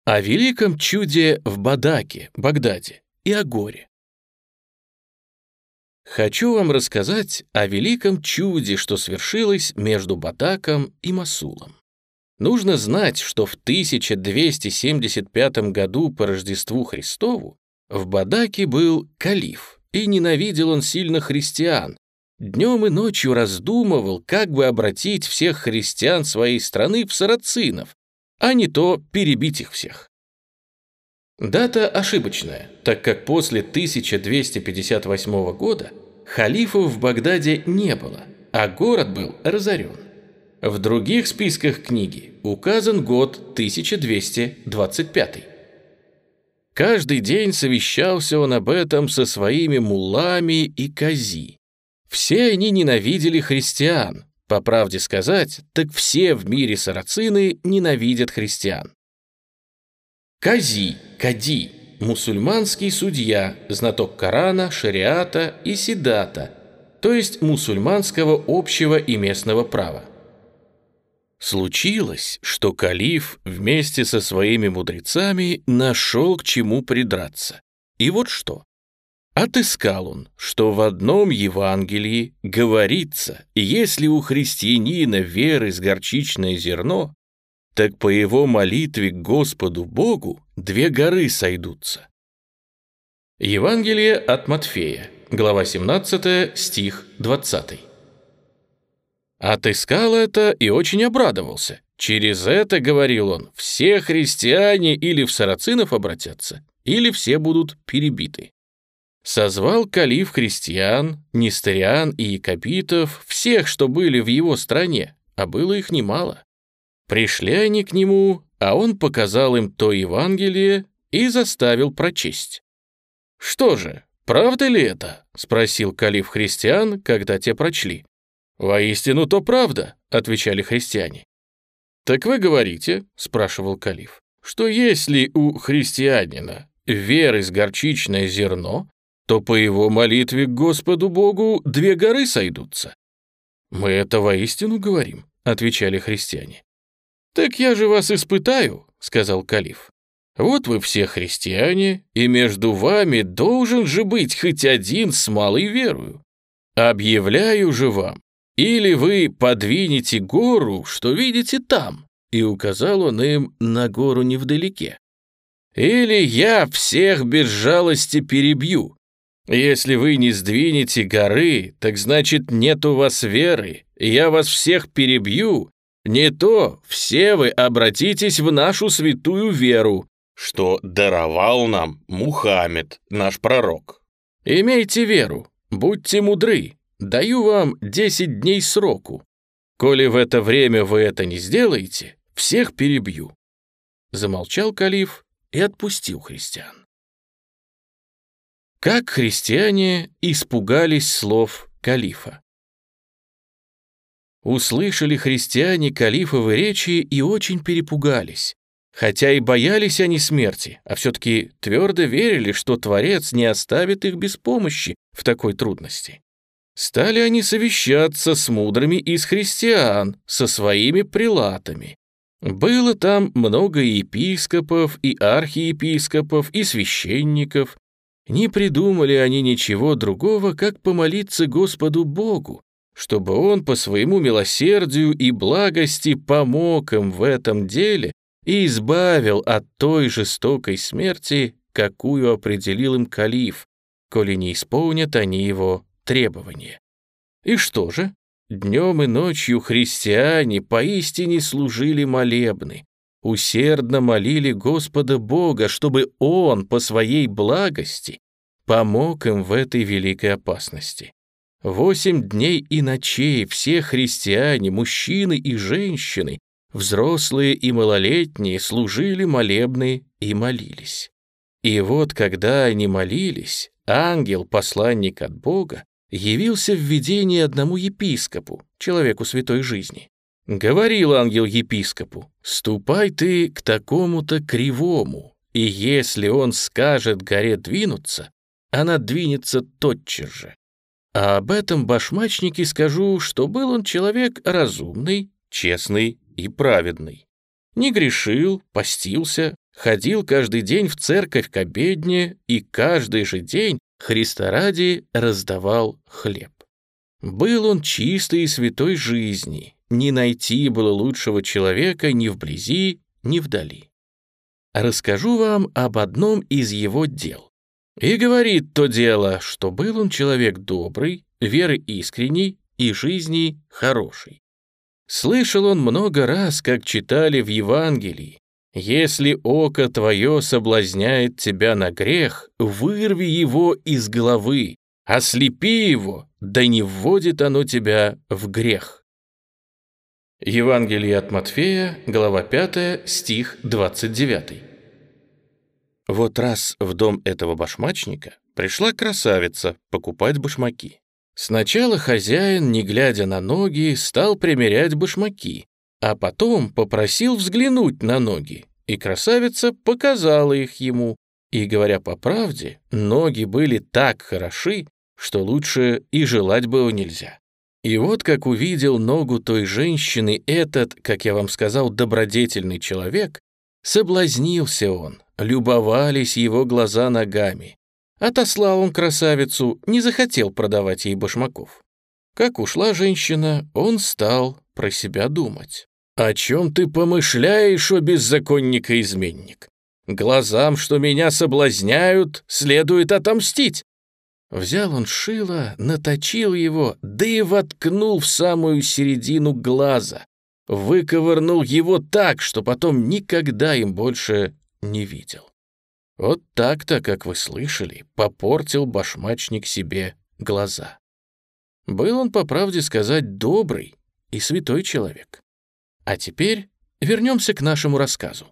О великом чуде в Бадаке, Багдаде, и о горе. Хочу вам рассказать о великом чуде, что свершилось между Бадаком и Мосулом. Нужно знать, что в 1275 году по Рождеству Христову в Бадаке был калиф, и ненавидел он сильно христиан. Днем и ночью раздумывал, как бы обратить всех христиан своей страны в сарацинов, а не то перебить их всех. Дата ошибочная, так как после 1258 года халифов в Багдаде не было, а город был разорен. В других списках книги указан год 1225. Каждый день совещался он об этом со своими муллами и кази. Все они ненавидели христиан. По правде сказать, так все в мире сарацины ненавидят христиан. Кази, кади, мусульманский судья, знаток Корана, шариата и сидата, то есть мусульманского общего и местного права. Случилось, что калиф вместе со своими мудрецами нашел к чему придраться. И вот что. Отыскал он, что в одном Евангелии говорится, если у христианина веры с горчичное зерно, так по его молитве к Господу Богу 2 горы сойдутся. Евангелие от Матфея, глава 17, стих 20. Отыскал это и очень обрадовался. Через это, говорил он, все христиане или в сарацинов обратятся, или все будут перебиты. Созвал калиф христиан, нестариан и якобитов, всех, что были в его стране, а было их немало. Пришли они к нему, а он показал им то Евангелие и заставил прочесть. «Что же, правда ли это?» — спросил калиф христиан, когда те прочли. «Воистину то правда», — отвечали христиане. «Так вы говорите, — спрашивал калиф, — что если у христианина веры с горчичное зерно, то по его молитве к Господу Богу 2 горы сойдутся». «Мы это воистину говорим», — отвечали христиане. «Так я же вас испытаю», — сказал калиф. «Вот вы все христиане, и между вами должен же быть хоть один с малой верою. Объявляю же вам, или вы подвинете гору, что видите там», и указал он им на гору невдалеке. «Или я всех без жалости перебью. Если вы не сдвинете горы, так значит нет у вас веры, и я вас всех перебью, не то все вы обратитесь в нашу святую веру, что даровал нам Мухаммед, наш пророк. Имейте веру, будьте мудры, даю вам 10 дней сроку. Коли в это время вы это не сделаете, всех перебью». Замолчал калиф и отпустил христиан. Как христиане испугались слов калифа. Услышали христиане калифовы речи и очень перепугались. Хотя и боялись они смерти, а все-таки твердо верили, что Творец не оставит их без помощи в такой трудности. Стали они совещаться с мудрыми из христиан, со своими прелатами. Было там много епископов, и архиепископов, и священников. Не придумали они ничего другого, как помолиться Господу Богу, чтобы Он по своему милосердию и благости помог им в этом деле и избавил от той жестокой смерти, какую определил им калиф, коли не исполнят они его требования. И что же? Днем и ночью христиане поистине служили молебны, усердно молили Господа Бога, чтобы Он по своей благости помог им в этой великой опасности. 8 дней и ночей все христиане, мужчины и женщины, взрослые и малолетние, служили молебны и молились. И вот, когда они молились, ангел, посланник от Бога, явился в видении одному епископу, человеку святой жизни. Говорил ангел епископу: «Ступай ты к такому-то кривому, и если он скажет горе двинуться, она двинется тотчас же. А об этом башмачнике скажу, что был он человек разумный, честный и праведный. Не грешил, постился, ходил каждый день в церковь к обедне и каждый же день Христа ради раздавал хлеб. Был он чистой и святой жизни, не найти было лучшего человека ни вблизи, ни вдали. Расскажу вам об одном из его дел. И говорит то дело, что был он человек добрый, веры искренней и жизни хорошей. Слышал он много раз, как читали в Евангелии: «Если око твое соблазняет тебя на грех, вырви его из головы, ослепи его, да не вводит оно тебя в грех». Евангелие от Матфея, глава 5, стих 29. Вот раз в дом этого башмачника пришла красавица покупать башмаки. Сначала хозяин, не глядя на ноги, стал примерять башмаки, а потом попросил взглянуть на ноги, и красавица показала их ему, и, говоря по правде, ноги были так хороши, что лучше и желать было нельзя. И вот как увидел ногу той женщины этот, как я вам сказал, добродетельный человек, соблазнился он, любовались его глаза ногами. Отослал он красавицу, не захотел продавать ей башмаков. Как ушла женщина, он стал про себя думать. «О чем ты помышляешь, о беззаконник-изменник? Глазам, что меня соблазняют, следует отомстить». Взял он шило, наточил его, да и воткнул в самую середину глаза, выковырнул его так, что потом никогда им больше не видел. Вот так-то, как вы слышали, попортил башмачник себе глаза. Был он, по правде сказать, добрый и святой человек. А теперь вернемся к нашему рассказу.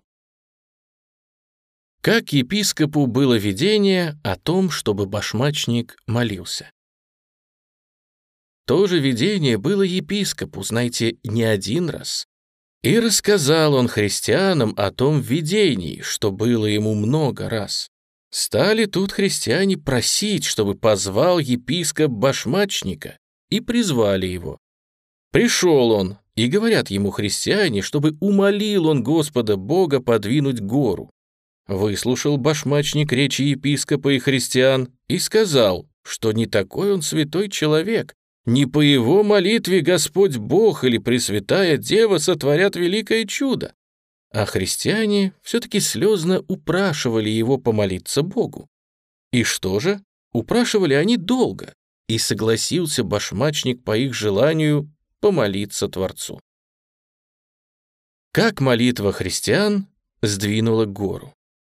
Как епископу было видение о том, чтобы башмачник молился. То же видение было епископу, знаете, не один раз. И рассказал он христианам о том видении, что было ему много раз. Стали тут христиане просить, чтобы позвал епископ башмачника, и призвали его. Пришел он, и говорят ему христиане, чтобы умолил он Господа Бога подвинуть гору. Выслушал башмачник речи епископа и христиан и сказал, что не такой он святой человек, не по его молитве Господь Бог или Пресвятая Дева сотворят великое чудо. А христиане все-таки слезно упрашивали его помолиться Богу. И что же? Упрашивали они долго, и согласился башмачник по их желанию помолиться Творцу. Как молитва христиан сдвинула гору.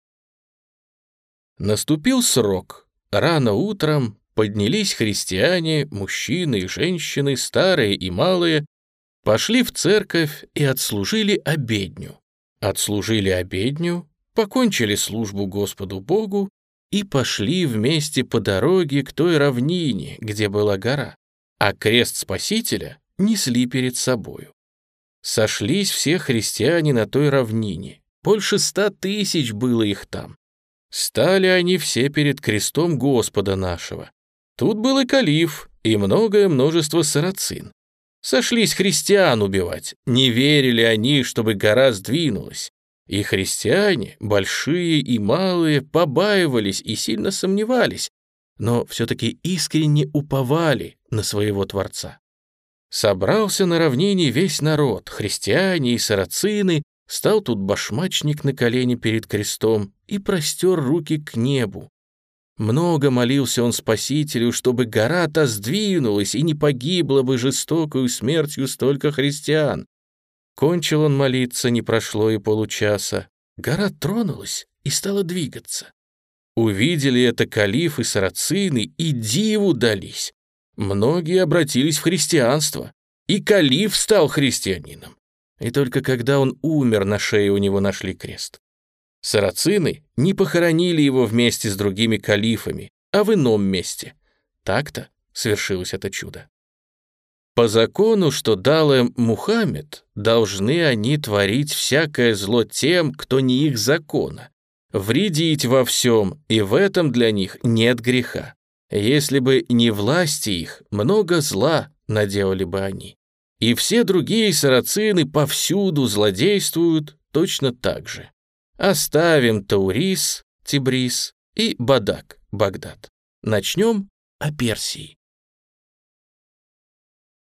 Наступил срок. Рано утром поднялись христиане, мужчины и женщины, старые и малые, пошли в церковь и отслужили обедню. Отслужили обедню, покончили службу Господу Богу и пошли вместе по дороге к той равнине, где была гора, а крест Спасителя несли перед собою. Сошлись все христиане на той равнине, больше 100 000 было их там. Стали они все перед крестом Господа нашего. Тут был и калиф, и многое множество сарацин. Сошлись христиан убивать, не верили они, чтобы гора сдвинулась. И христиане, большие и малые, побаивались и сильно сомневались, но все-таки искренне уповали на своего Творца. Собрался на равнине весь народ, христиане и сарацины, стал тут башмачник на колени перед крестом и простер руки к небу. Много молился он Спасителю, чтобы гора-то сдвинулась и не погибло бы жестокою смертью столько христиан. Кончил он молиться, не прошло и получаса. Гора тронулась и стала двигаться. Увидели это калиф и сарацины, и диву дались. Многие обратились в христианство, и калиф стал христианином. И только когда он умер, на шее у него нашли крест. Сарацины не похоронили его вместе с другими калифами, а в ином месте. Так-то свершилось это чудо. По закону, что дал им Мухаммед, должны они творить всякое зло тем, кто не их закона, вредить во всем, и в этом для них нет греха. Если бы не власти их, много зла наделали бы они. И все другие сарацины повсюду злодействуют точно так же. Оставим Таурис, Тибрис и Бадак, Багдад. Начнем о Персии.